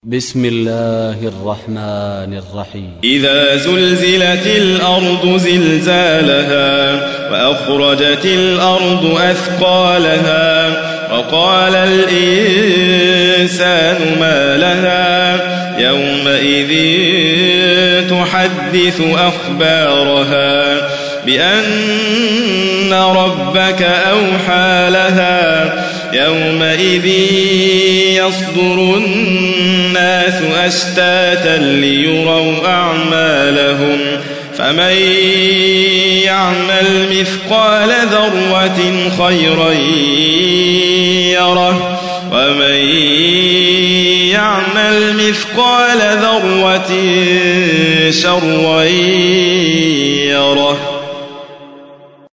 بسم الله الرحمن الرحيم. إذا زلزلت الأرض زلزالها وأخرجت الأرض أثقالها وقال الإنسان ما لها يومئذ تحدث أخبارها بأن ربك أوحى لها يومئذ يصدر الناس أشتاتا ليروا أعمالهم فمن يعمل مثقال ذرة خيرا يره ومن يعمل مثقال ذرة شرا يره.